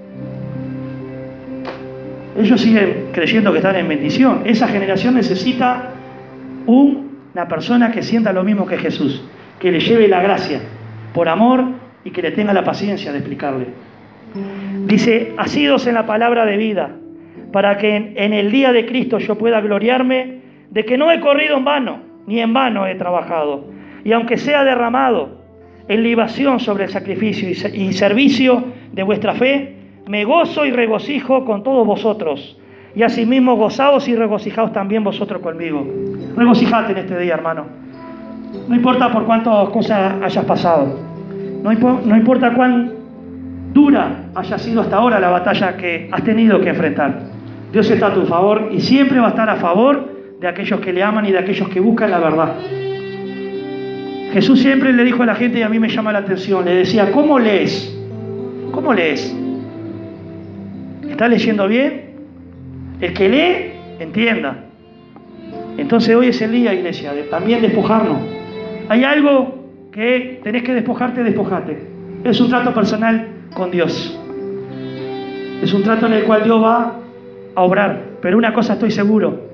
Speaker 1: Ellos siguen creyendo que están en bendición. Esa generación necesita una persona que sienta lo mismo que Jesús, que le lleve la gracia por amor y que le tenga la paciencia de explicarle. Dice, asidos en la palabra de vida, para que en el día de Cristo yo pueda gloriarme de que no he corrido en vano, ni en vano he trabajado. Y aunque sea derramado en libación sobre el sacrificio y servicio de vuestra fe, me gozo y regocijo con todos vosotros. Y asimismo gozaos y regocijaos también vosotros conmigo. Regocijate en este día, hermano. No importa por cuántas cosas hayas pasado. No importa cuán dura haya sido hasta ahora la batalla que has tenido que enfrentar. Dios está a tu favor y siempre va a estar a favor de aquellos que le aman y de aquellos que buscan la verdad. Jesús siempre le dijo a la gente, y a mí me llama la atención, le decía, ¿cómo lees? ¿Cómo lees? ¿Estás leyendo bien? El que lee, entienda. Entonces hoy es el día, iglesia, de también despojarnos. Hay algo que tenés que despojarte, despojate. Es un trato personal con Dios. Es un trato en el cual Dios va a obrar. Pero una cosa estoy seguro.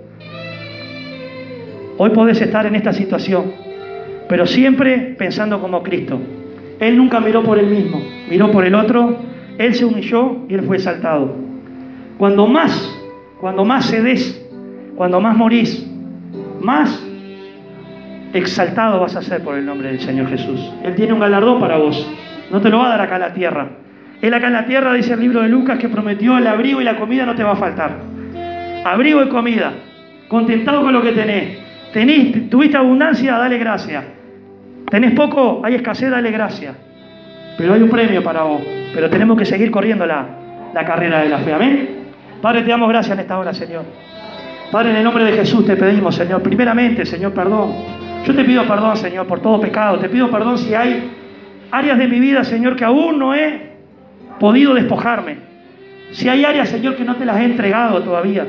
Speaker 1: Hoy podés estar en esta situación, pero siempre pensando como Cristo. Él nunca miró por él mismo, miró por el otro. Él se humilló y él fue exaltado. Cuando más cedes, cuando más morís, más exaltado vas a ser por el nombre del Señor Jesús. Él tiene un galardón para vos. No te lo va a dar acá en la tierra. Él acá en la tierra, dice el libro de Lucas, que prometió el abrigo y la comida no te va a faltar. Abrigo y comida. Contentado con lo que tenés. Tuviste abundancia, dale gracias. Tenés poco, hay escasez, dale gracias. Pero hay un premio para vos. Pero tenemos que seguir corriendo la carrera de la fe. Amén. Padre, te damos gracias en esta hora, Señor. Padre, en el nombre de Jesús te pedimos, Señor. Primeramente, Señor, perdón. Yo te pido perdón, Señor, por todo pecado. Te pido perdón si hay áreas de mi vida, Señor, que aún no he podido despojarme. Si hay áreas, Señor, que no te las he entregado todavía.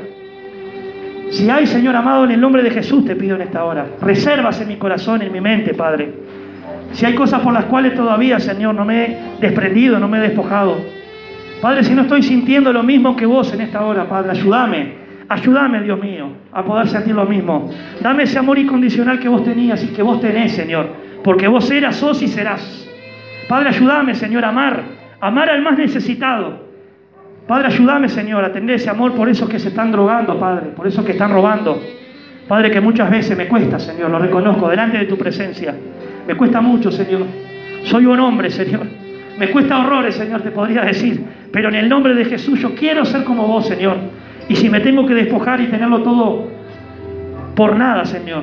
Speaker 1: Si hay, Señor amado, en el nombre de Jesús te pido en esta hora. Reservas en mi corazón, en mi mente, Padre. Si hay cosas por las cuales todavía, Señor, no me he desprendido, no me he despojado. Padre, si no estoy sintiendo lo mismo que vos en esta hora, Padre, ayúdame, Dios mío, a poder sentir lo mismo. Dame ese amor incondicional que vos tenías y que vos tenés, Señor, porque vos eras, sos y serás. Padre, ayúdame, Señor, a amar al más necesitado. Padre, ayúdame, Señor, a tener ese amor por esos que se están drogando, Padre, por esos que están robando. Padre, que muchas veces me cuesta, Señor, lo reconozco, delante de tu presencia. Me cuesta mucho, Señor. Soy un hombre, Señor. Me cuesta horrores, Señor, te podría decir. Pero en el nombre de Jesús yo quiero ser como vos, Señor. Y si me tengo que despojar y tenerlo todo por nada, Señor.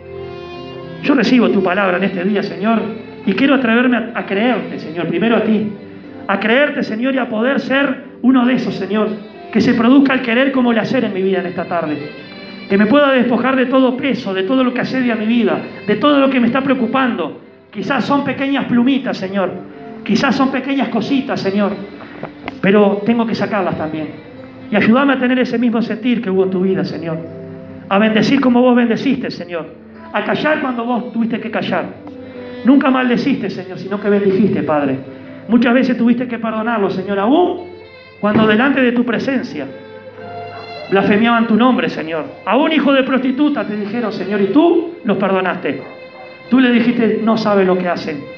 Speaker 1: Yo recibo tu palabra en este día, Señor. Y quiero atreverme a creerte, Señor, primero a ti. A creerte, Señor, y a poder ser uno de esos, Señor. Que se produzca el querer como el hacer en mi vida en esta tarde. Que me pueda despojar de todo peso, de todo lo que asedia mi vida, de todo lo que me está preocupando. Quizás son pequeñas plumitas, Señor. Quizás son pequeñas cositas, Señor. Pero tengo que sacarlas también. Y ayúdame a tener ese mismo sentir que hubo en tu vida, Señor. A bendecir como vos bendeciste, Señor. A callar cuando vos tuviste que callar. Nunca maldeciste, Señor, sino que bendijiste, Padre. Muchas veces tuviste que perdonarlo, Señor, aún cuando delante de tu presencia blasfemiaban tu nombre, Señor. Aún hijo de prostituta te dijeron, Señor, y tú los perdonaste. Tú le dijiste, no saben lo que hacen.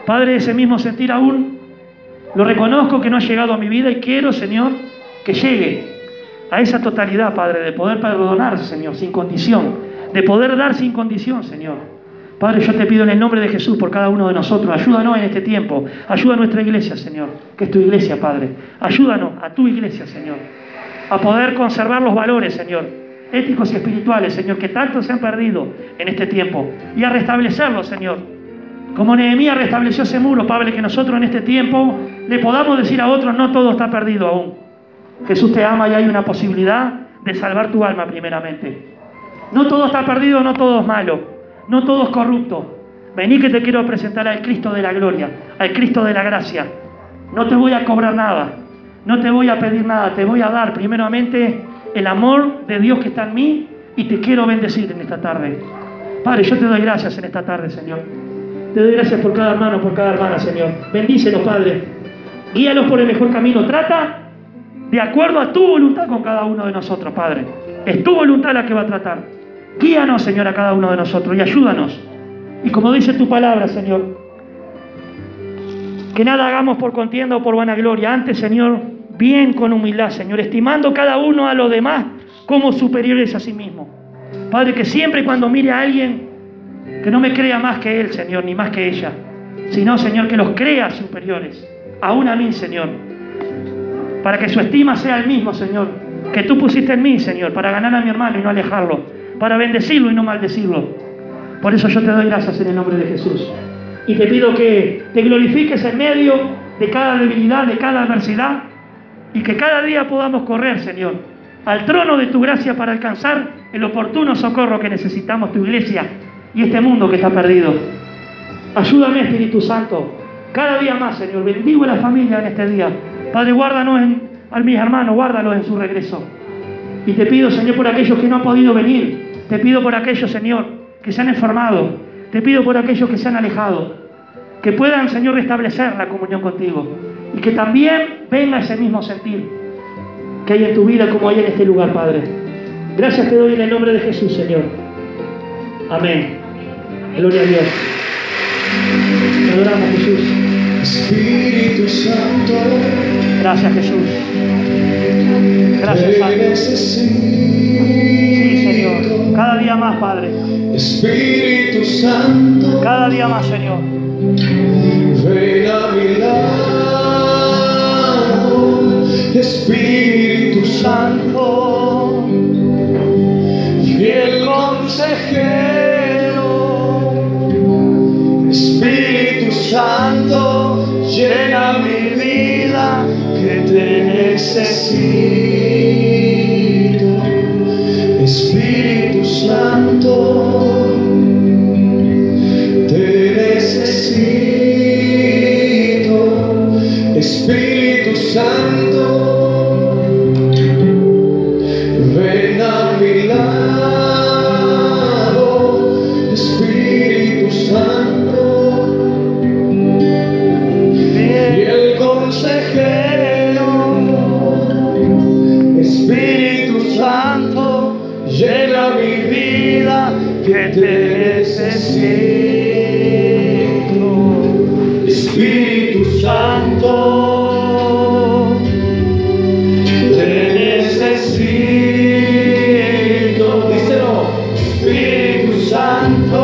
Speaker 1: Padre, ese mismo sentir aún lo reconozco que no ha llegado a mi vida y quiero, Señor, que llegue a esa totalidad, Padre, de poder perdonar, Señor, sin condición, de poder dar sin condición, Señor. Padre, yo te pido en el nombre de Jesús por cada uno de nosotros, ayúdanos en este tiempo, ayuda a nuestra iglesia, Señor, que es tu iglesia, Padre. Ayúdanos a tu iglesia, Señor, a poder conservar los valores, Señor, éticos y espirituales, Señor, que tanto se han perdido en este tiempo, y a restablecerlos, Señor. Como Nehemías restableció ese muro, Padre, que nosotros en este tiempo le podamos decir a otros, no todo está perdido aún. Jesús te ama y hay una posibilidad de salvar tu alma primeramente. No todo está perdido, no todo es malo. No todo es corrupto. Vení que te quiero presentar al Cristo de la gloria, al Cristo de la gracia. No te voy a cobrar nada, no te voy a pedir nada, te voy a dar primeramente el amor de Dios que está en mí y te quiero bendecir en esta tarde. Padre, yo te doy gracias en esta tarde, Señor. Te doy gracias por cada hermano, por cada hermana, Señor. Bendícelos, Padre. Guíalos por el mejor camino. Trata de acuerdo a tu voluntad con cada uno de nosotros, Padre. Es tu voluntad la que va a tratar. Guíanos, Señor, a cada uno de nosotros y ayúdanos. Y como dice tu palabra, Señor, que nada hagamos por contienda o por vanagloria. Antes, Señor, bien con humildad, Señor, estimando cada uno a los demás como superiores a sí mismo. Padre, que siempre cuando mire a alguien, que no me crea más que él, Señor, ni más que ella, sino, Señor, que los crea superiores, aún a mí, Señor, para que su estima sea el mismo, Señor, que tú pusiste en mí, Señor, para ganar a mi hermano y no alejarlo, para bendecirlo y no maldecirlo. Por eso yo te doy gracias en el nombre de Jesús. Y te pido que te glorifiques en medio de cada debilidad, de cada adversidad, y que cada día podamos correr, Señor, al trono de tu gracia para alcanzar el oportuno socorro que necesitamos tu iglesia y este mundo que está perdido. Ayúdame, Espíritu Santo, cada día más, Señor. Bendigo a la familia en este día. Padre, guárdanos a mis hermanos, guárdalos en su regreso. Y te pido, Señor, por aquellos que no han podido venir. Te pido por aquellos, Señor, que se han enfermado. Te pido por aquellos que se han alejado. Que puedan, Señor, restablecer la comunión contigo. Y que también venga ese mismo sentir que hay en tu vida como hay en este lugar, Padre. Gracias te doy en el nombre de Jesús, Señor. Amén. Gloria a Dios. Te adoramos, Jesús.
Speaker 2: Espíritu Santo,
Speaker 1: gracias, Jesús. Gracias, Padre. Sí, Señor. Cada día más, Padre.
Speaker 2: Espíritu Santo,
Speaker 1: cada día más, Señor.
Speaker 2: Ven a mi lado, Espíritu Santo, fiel consejero. Espíritu Santo, llena mi vida que te necesito. Espíritu Santo, te necesito. Espíritu Santo, ven a mi lado. Espíritu Santo, fiel consejero. Espíritu Santo, llena mi vida que te necesito. Espíritu Santo, te necesito. Díselo. Espíritu Santo,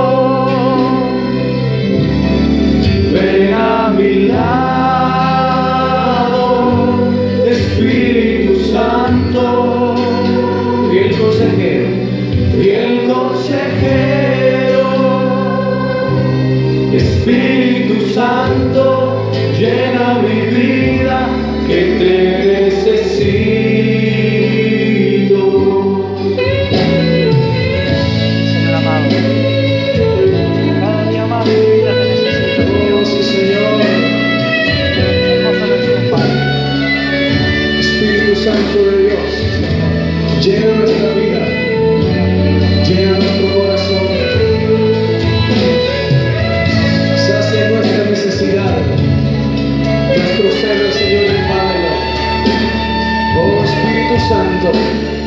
Speaker 2: ven a mi lado. Espíritu Santo, fiel consejero, fiel consejero. Espíritu Santo, llena mi vida que te necesito.
Speaker 1: Señor amado, cada día más mi vida te necesito.
Speaker 2: Oh, sí, Señor.
Speaker 1: Hermoso nuestro Padre.
Speaker 2: Espíritu Santo de Dios, llena nuestra vida, llena nuestro corazón, sacia nuestra necesidad, nuestro ser, Señor, invádelo. Oh Espíritu Santo,